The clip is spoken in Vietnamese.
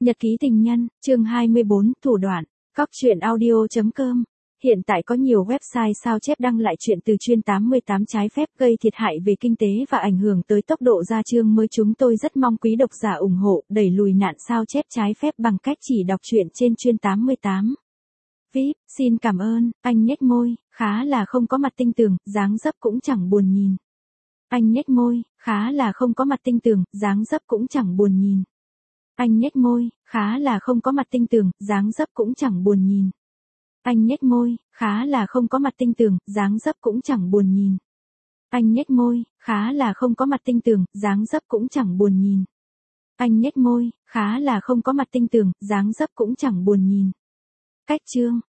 Nhật ký tình nhân, chương 24, thủ đoạn. Cóc truyện audio.com. Hiện tại có nhiều website sao chép đăng lại chuyện từ chuyên 88 trái phép gây thiệt hại về kinh tế và ảnh hưởng tới tốc độ ra chương mới. Chúng tôi rất mong quý độc giả ủng hộ đẩy lùi nạn sao chép trái phép bằng cách chỉ đọc truyện trên chuyên 88. VIP, xin cảm ơn. Anh nhếch môi, khá là không có mặt tinh tường, dáng dấp cũng chẳng buồn nhìn. Anh nhếch môi, khá là không có mặt tinh tường, dáng dấp cũng chẳng buồn nhìn. Anh nhếch môi, khá là không có mặt tinh tường, dáng dấp cũng chẳng buồn nhìn. Anh nhếch môi, khá là không có mặt tinh tường, dáng dấp cũng chẳng buồn nhìn. Anh nhếch môi, khá là không có mặt tinh tường, dáng dấp cũng chẳng buồn nhìn. Anh nhếch môi, khá là không có mặt tinh tường, dáng dấp cũng chẳng buồn nhìn. Cách chương,